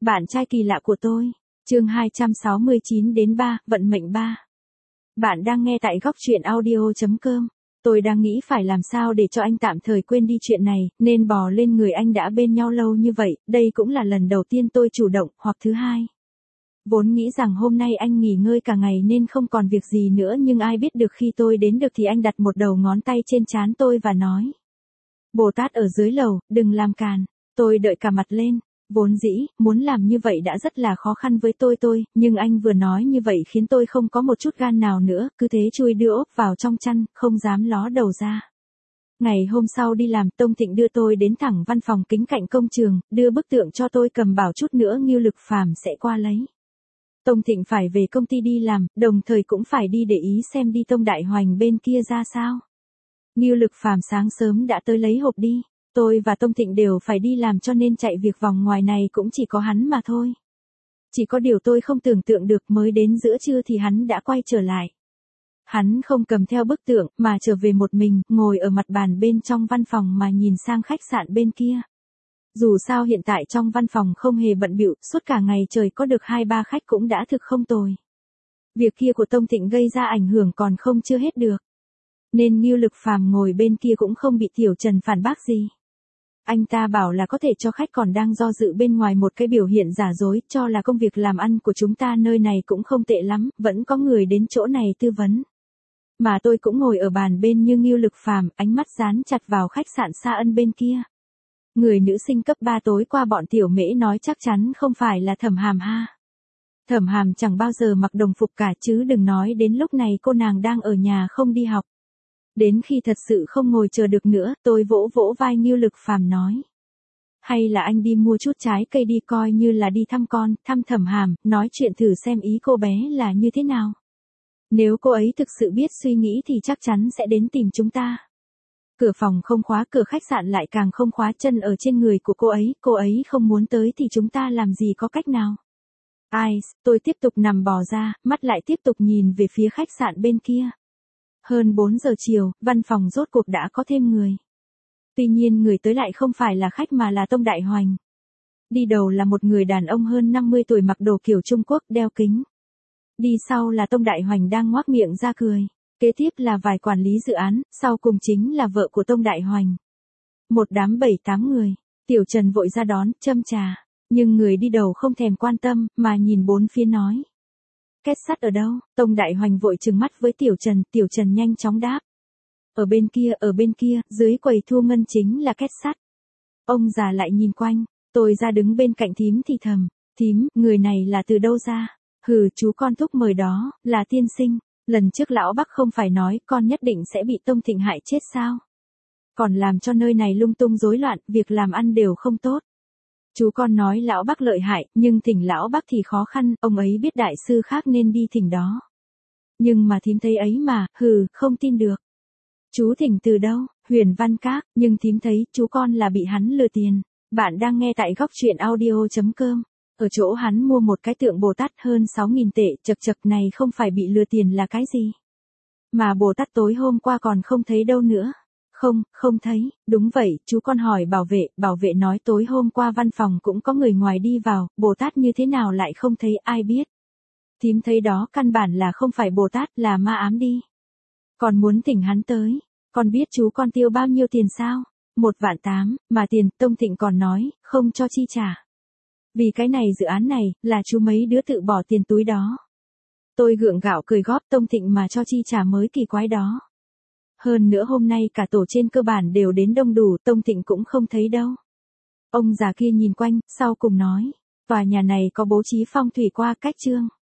Bạn trai kỳ lạ của tôi. Chương 269 đến 3, vận mệnh 3. Bạn đang nghe tại góc truyện audio.com. Tôi đang nghĩ phải làm sao để cho anh tạm thời quên đi chuyện này, nên bò lên người anh đã bên nhau lâu như vậy, đây cũng là lần đầu tiên tôi chủ động, hoặc thứ hai. Vốn nghĩ rằng hôm nay anh nghỉ ngơi cả ngày nên không còn việc gì nữa, nhưng ai biết được khi tôi đến được thì anh đặt một đầu ngón tay trên trán tôi và nói: Bồ Tát ở dưới lầu, đừng làm càn. Tôi đợi cả mặt lên. Vốn dĩ, muốn làm như vậy đã rất là khó khăn với tôi, nhưng anh vừa nói như vậy khiến tôi không có một chút gan nào nữa, cứ thế chui đưa ốp vào trong chăn, không dám ló đầu ra. Ngày hôm sau đi làm, Tông Thịnh đưa tôi đến thẳng văn phòng kính cạnh công trường, đưa bức tượng cho tôi cầm bảo chút nữa Ngưu Lực Phàm sẽ qua lấy. Tông Thịnh phải về công ty đi làm, đồng thời cũng phải đi để ý xem đi Tông Đại Hoành bên kia ra sao. Ngưu Lực Phàm sáng sớm đã tới lấy hộp đi. Tôi và Tông Thịnh đều phải đi làm cho nên chạy việc vòng ngoài này cũng chỉ có hắn mà thôi. Chỉ có điều tôi không tưởng tượng được mới đến giữa trưa thì hắn đã quay trở lại. Hắn không cầm theo bức tượng mà trở về một mình, ngồi ở mặt bàn bên trong văn phòng mà nhìn sang khách sạn bên kia. Dù sao hiện tại trong văn phòng không hề bận bịu, suốt cả ngày trời có được 2-3 khách cũng đã thực không tồi. Việc kia của Tông Thịnh gây ra ảnh hưởng còn không chưa hết được. Nên Ngưu Lực Phàm ngồi bên kia cũng không bị Tiểu Trần phản bác gì. Anh ta bảo là có thể cho khách còn đang do dự bên ngoài một cái biểu hiện giả dối, cho là công việc làm ăn của chúng ta nơi này cũng không tệ lắm, vẫn có người đến chỗ này tư vấn. Mà tôi cũng ngồi ở bàn bên như Ngưu Lực Phàm, ánh mắt dán chặt vào khách sạn Sa Ân bên kia. Người nữ sinh cấp 3 tối qua bọn Tiểu Mễ nói chắc chắn không phải là Thẩm Hàm ha. Thẩm Hàm chẳng bao giờ mặc đồng phục cả, chứ đừng nói đến lúc này cô nàng đang ở nhà không đi học. Đến khi thật sự không ngồi chờ được nữa, tôi vỗ vỗ vai Ngưu Lực Phàm nói: Hay là anh đi mua chút trái cây đi, coi như là đi thăm con, thăm Thẩm Hàm, nói chuyện thử xem ý cô bé là như thế nào. Nếu cô ấy thực sự biết suy nghĩ thì chắc chắn sẽ đến tìm chúng ta. Cửa phòng không khóa, cửa khách sạn lại càng không khóa, chân ở trên người của cô ấy không muốn tới thì chúng ta làm gì có cách nào. Tôi tiếp tục nằm bò ra, mắt lại tiếp tục nhìn về phía khách sạn bên kia. Hơn 4 giờ chiều, văn phòng rốt cuộc đã có thêm người. Tuy nhiên người tới lại không phải là khách mà là Tông Đại Hoành. Đi đầu là một người đàn ông hơn 50 tuổi mặc đồ kiểu Trung Quốc, đeo kính. Đi sau là Tông Đại Hoành đang ngoác miệng ra cười. Kế tiếp là vài quản lý dự án, sau cùng chính là vợ của Tông Đại Hoành. Một đám 7-8 người. Tiểu Trần vội ra đón, châm trà. Nhưng người đi đầu không thèm quan tâm, mà nhìn bốn phía nói: Két sắt ở đâu? Tông Đại Hoành vội trừng mắt với Tiểu Trần nhanh chóng đáp: ở bên kia, dưới quầy thu ngân chính là két sắt. Ông già lại nhìn quanh, tôi ra đứng bên cạnh thím thì thầm: Thím, người này là từ đâu ra? Hừ, chú con thúc mời đó, là tiên sinh. Lần trước lão Bắc không phải nói con nhất định sẽ bị Tông Thịnh hại chết sao? Còn làm cho nơi này lung tung rối loạn, việc làm ăn đều không tốt. Chú con nói lão Bắc lợi hại, nhưng thỉnh lão Bắc thì khó khăn, ông ấy biết đại sư khác nên đi thỉnh đó. Nhưng mà thím thấy ấy mà, không tin được. Chú thỉnh từ đâu? Huyền Văn Các, nhưng thím thấy chú con là bị hắn lừa tiền. Bạn đang nghe tại góc truyện audio.com. Ở chỗ hắn mua một cái tượng Bồ Tát hơn 6.000 tệ, chật này không phải bị lừa tiền là cái gì? Mà Bồ Tát tối hôm qua còn không thấy đâu nữa. Không thấy, đúng vậy, chú con hỏi bảo vệ nói tối hôm qua văn phòng cũng có người ngoài đi vào, Bồ Tát như thế nào lại không thấy, ai biết. Thím thấy đó căn bản là không phải Bồ Tát, là ma ám đi. Còn muốn thỉnh hắn tới, con biết chú con tiêu bao nhiêu tiền sao? 1.800.000, mà tiền, Tông Thịnh còn nói, không cho chi trả. Vì cái này dự án này, là chú mấy đứa tự bỏ tiền túi đó. Tôi gượng gạo cười góp, Tông Thịnh mà cho chi trả mới kỳ quái đó. Hơn nữa hôm nay cả tổ trên cơ bản đều đến đông đủ, Tông Thịnh cũng không thấy đâu. Ông già kia nhìn quanh, sau cùng nói: Tòa nhà này có bố trí phong thủy qua cách chương.